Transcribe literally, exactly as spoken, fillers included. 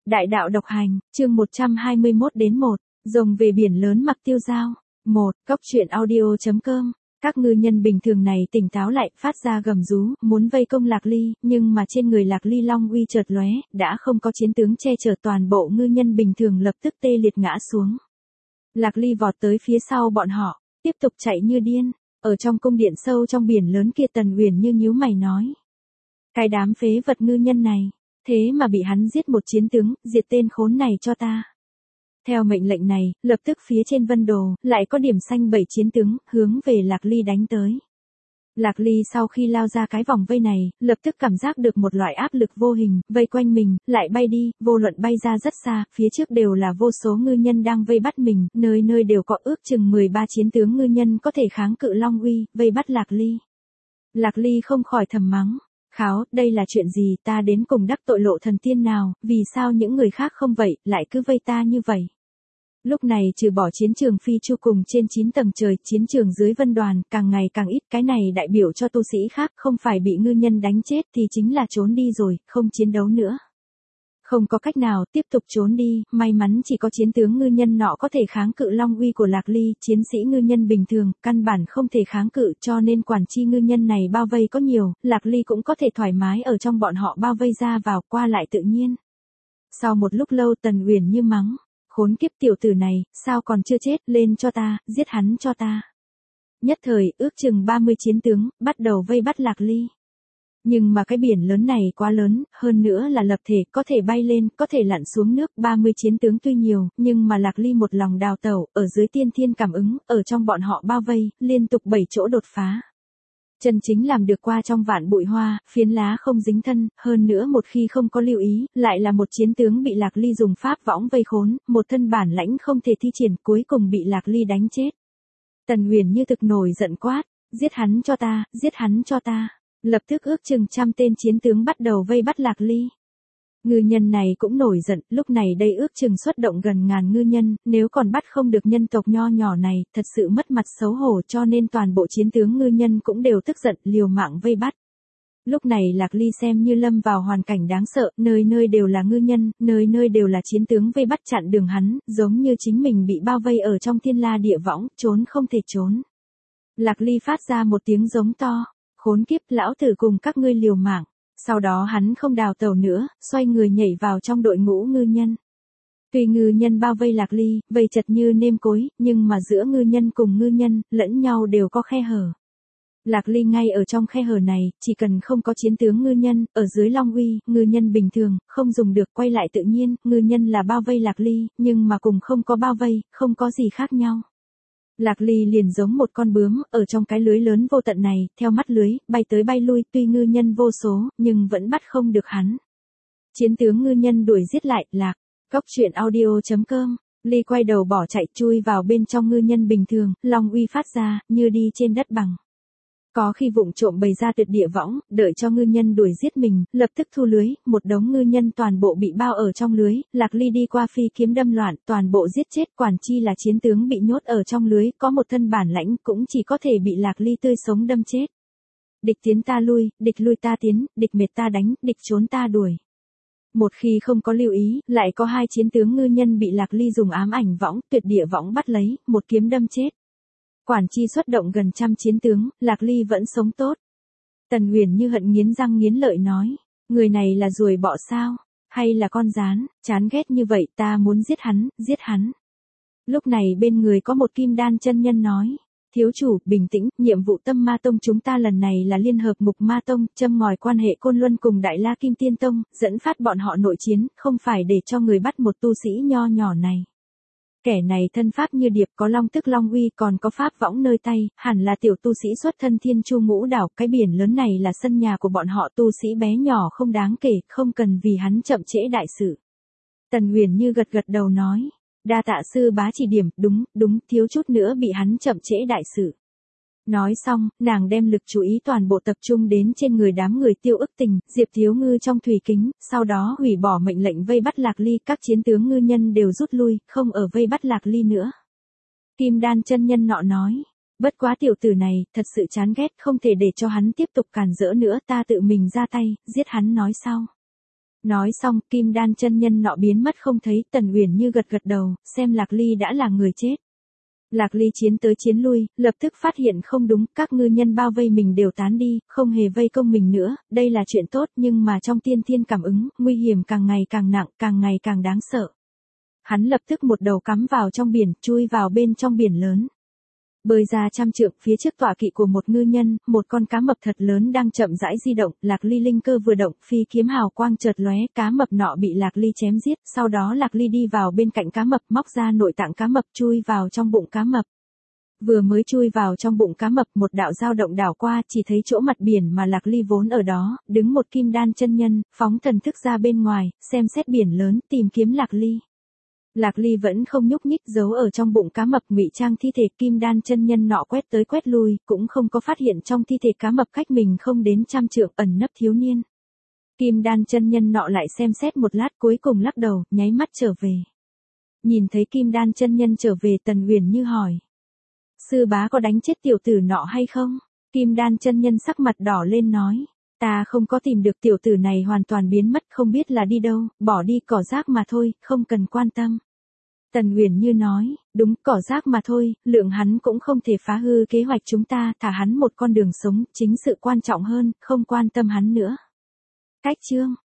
Đại đạo độc hành, chương một trăm hai mươi mốt đến một, rồng về biển lớn mặc tiêu dao. một. Cốc truyện audio.com. Các ngư nhân bình thường này tỉnh táo lại, phát ra gầm rú, muốn vây công Lạc Ly, nhưng mà trên người Lạc Ly long uy chợt lóe, đã không có chiến tướng che chở, toàn bộ ngư nhân bình thường lập tức tê liệt ngã xuống. Lạc Ly vọt tới phía sau bọn họ, tiếp tục chạy như điên. Ở trong cung điện sâu trong biển lớn kia, Tần Uyển Như nhíu mày nói: cái đám phế vật ngư nhân này, thế mà bị hắn giết một chiến tướng, diệt tên khốn này cho ta. Theo mệnh lệnh này, lập tức phía trên vân đồ, lại có điểm xanh bảy chiến tướng, hướng về Lạc Ly đánh tới. Lạc Ly sau khi lao ra cái vòng vây này, lập tức cảm giác được một loại áp lực vô hình, vây quanh mình, lại bay đi, vô luận bay ra rất xa, phía trước đều là vô số ngư nhân đang vây bắt mình, nơi nơi đều có ước chừng mười ba chiến tướng ngư nhân có thể kháng cự long uy, vây bắt Lạc Ly. Lạc Ly không khỏi thầm mắng: kháo, đây là chuyện gì, ta đến cùng đắc tội lộ thần tiên nào, vì sao những người khác không vậy, lại cứ vây ta như vậy. Lúc này trừ bỏ chiến trường phi chu cùng trên chín tầng trời, chiến trường dưới vân đoàn, càng ngày càng ít, cái này đại biểu cho tu sĩ khác không phải bị ngư nhân đánh chết thì chính là trốn đi rồi, không chiến đấu nữa. Không có cách nào, tiếp tục trốn đi, may mắn chỉ có chiến tướng ngư nhân nọ có thể kháng cự long uy của Lạc Ly, chiến sĩ ngư nhân bình thường, căn bản không thể kháng cự, cho nên quản chi ngư nhân này bao vây có nhiều, Lạc Ly cũng có thể thoải mái ở trong bọn họ bao vây ra vào, qua lại tự nhiên. Sau một lúc lâu, Tần Uyển Như mắng: khốn kiếp tiểu tử này, sao còn chưa chết, lên cho ta, giết hắn cho ta. Nhất thời, ước chừng ba mươi chiến tướng, bắt đầu vây bắt Lạc Ly. Nhưng mà cái biển lớn này quá lớn, hơn nữa là lập thể, có thể bay lên, có thể lặn xuống nước, ba mươi chiến tướng tuy nhiều, nhưng mà Lạc Ly một lòng đào tẩu, ở dưới tiên thiên cảm ứng, ở trong bọn họ bao vây, liên tục bảy chỗ đột phá. Chân chính làm được qua trong vạn bụi hoa, phiến lá không dính thân, hơn nữa một khi không có lưu ý, lại là một chiến tướng bị Lạc Ly dùng pháp võng vây khốn, một thân bản lãnh không thể thi triển, cuối cùng bị Lạc Ly đánh chết. Tần Uyển Như thực nổi giận quát: giết hắn cho ta, giết hắn cho ta. Lập tức ước chừng trăm tên chiến tướng bắt đầu vây bắt Lạc Ly. Ngư nhân này cũng nổi giận, lúc này đây ước chừng xuất động gần ngàn ngư nhân, nếu còn bắt không được nhân tộc nho nhỏ này, thật sự mất mặt xấu hổ, cho nên toàn bộ chiến tướng ngư nhân cũng đều tức giận, liều mạng vây bắt. Lúc này Lạc Ly xem như lâm vào hoàn cảnh đáng sợ, nơi nơi đều là ngư nhân, nơi nơi đều là chiến tướng vây bắt chặn đường hắn, giống như chính mình bị bao vây ở trong thiên la địa võng, trốn không thể trốn. Lạc Ly phát ra một tiếng giống to: khốn kiếp, lão tử cùng các ngươi liều mạng. Sau đó hắn không đào tẩu nữa, xoay người nhảy vào trong đội ngũ ngư nhân. Tuy ngư nhân bao vây Lạc Ly, vây chật như nêm cối, nhưng mà giữa ngư nhân cùng ngư nhân, lẫn nhau đều có khe hở. Lạc Ly ngay ở trong khe hở này, chỉ cần không có chiến tướng ngư nhân, ở dưới long uy, ngư nhân bình thường, không dùng được, quay lại tự nhiên, ngư nhân là bao vây Lạc Ly, nhưng mà cùng không có bao vây, không có gì khác nhau. Lạc Ly liền giống một con bướm, ở trong cái lưới lớn vô tận này, theo mắt lưới, bay tới bay lui, tuy ngư nhân vô số, nhưng vẫn bắt không được hắn. Chiến tướng ngư nhân đuổi giết lại, Lạc. Cốc truyện audio.com. Ly quay đầu bỏ chạy, chui vào bên trong ngư nhân bình thường, long uy phát ra, như đi trên đất bằng. Có khi vụng trộm bày ra tuyệt địa võng, đợi cho ngư nhân đuổi giết mình, lập tức thu lưới, một đống ngư nhân toàn bộ bị bao ở trong lưới, Lạc Ly đi qua phi kiếm đâm loạn, toàn bộ giết chết, quản chi là chiến tướng bị nhốt ở trong lưới, có một thân bản lãnh cũng chỉ có thể bị Lạc Ly tươi sống đâm chết. Địch tiến ta lui, địch lui ta tiến, địch mệt ta đánh, địch trốn ta đuổi. Một khi không có lưu ý, lại có hai chiến tướng ngư nhân bị Lạc Ly dùng ám ảnh võng, tuyệt địa võng bắt lấy, một kiếm đâm chết. Quản chi xuất động gần trăm chiến tướng, Lạc Ly vẫn sống tốt. Tần Uyển Như hận nghiến răng nghiến lợi nói: người này là ruồi bọ sao? Hay là con gián? Chán ghét như vậy, ta muốn giết hắn, giết hắn. Lúc này bên người có một kim đan chân nhân nói: thiếu chủ, bình tĩnh, nhiệm vụ Tâm Ma Tông chúng ta lần này là liên hợp Mục Ma Tông, châm ngòi quan hệ Côn Luân cùng Đại La Kim Tiên Tông, dẫn phát bọn họ nội chiến, không phải để cho người bắt một tu sĩ nho nhỏ này. Kẻ này thân pháp như điệp, có long tức long uy, còn có pháp võng nơi tay, hẳn là tiểu tu sĩ xuất thân Thiên Chu Ngũ Đảo, cái biển lớn này là sân nhà của bọn họ, tu sĩ bé nhỏ không đáng kể, không cần vì hắn chậm trễ đại sự. Tần Uyển Như gật gật đầu nói: đa tạ sư bá chỉ điểm, đúng, đúng, thiếu chút nữa bị hắn chậm trễ đại sự. Nói xong, nàng đem lực chú ý toàn bộ tập trung đến trên người đám người Tiêu Ức Tình, Diệp Thiếu Ngư trong thủy kính, sau đó hủy bỏ mệnh lệnh vây bắt Lạc Ly, các chiến tướng ngư nhân đều rút lui, không ở vây bắt Lạc Ly nữa. Kim Đan chân nhân nọ nói: bất quá tiểu tử này, thật sự chán ghét, không thể để cho hắn tiếp tục cản rỡ nữa, ta tự mình ra tay, giết hắn nói sau. Nói xong, kim đan chân nhân nọ biến mất không thấy, Tần Uyển Như gật gật đầu, xem Lạc Ly đã là người chết. Lạc Ly chiến tới chiến lui, lập tức phát hiện không đúng, các ngư nhân bao vây mình đều tán đi, không hề vây công mình nữa, đây là chuyện tốt, nhưng mà trong tiên thiên cảm ứng, nguy hiểm càng ngày càng nặng, càng ngày càng đáng sợ. Hắn lập tức một đầu cắm vào trong biển, chui vào bên trong biển lớn. Bơi ra trăm trượng, phía trước tọa kỵ của một ngư nhân, một con cá mập thật lớn đang chậm rãi di động, Lạc Ly linh cơ vừa động, phi kiếm hào quang chợt lóe, cá mập nọ bị Lạc Ly chém giết, sau đó Lạc Ly đi vào bên cạnh cá mập, móc ra nội tạng cá mập chui vào trong bụng cá mập. Vừa mới chui vào trong bụng cá mập, một đạo dao động đảo qua, chỉ thấy chỗ mặt biển mà Lạc Ly vốn ở đó, đứng một kim đan chân nhân, phóng thần thức ra bên ngoài, xem xét biển lớn, tìm kiếm Lạc Ly. Lạc Ly vẫn không nhúc nhích, giấu ở trong bụng cá mập, ngụy trang thi thể, kim đan chân nhân nọ quét tới quét lui, cũng không có phát hiện trong thi thể cá mập cách mình không đến trăm trượng, ẩn nấp thiếu niên. Kim đan chân nhân nọ lại xem xét một lát, cuối cùng lắc đầu, nháy mắt trở về. Nhìn thấy kim đan chân nhân trở về, Tần Uyển Như hỏi: sư bá có đánh chết tiểu tử nọ hay không? Kim đan chân nhân sắc mặt đỏ lên nói: ta không có tìm được, tiểu tử này hoàn toàn biến mất, không biết là đi đâu, bỏ đi cỏ rác mà thôi, không cần quan tâm. Tần Uyển Như nói: đúng, cỏ rác mà thôi, lượng hắn cũng không thể phá hư kế hoạch chúng ta, thả hắn một con đường sống, chính sự quan trọng hơn, không quan tâm hắn nữa. Cách chương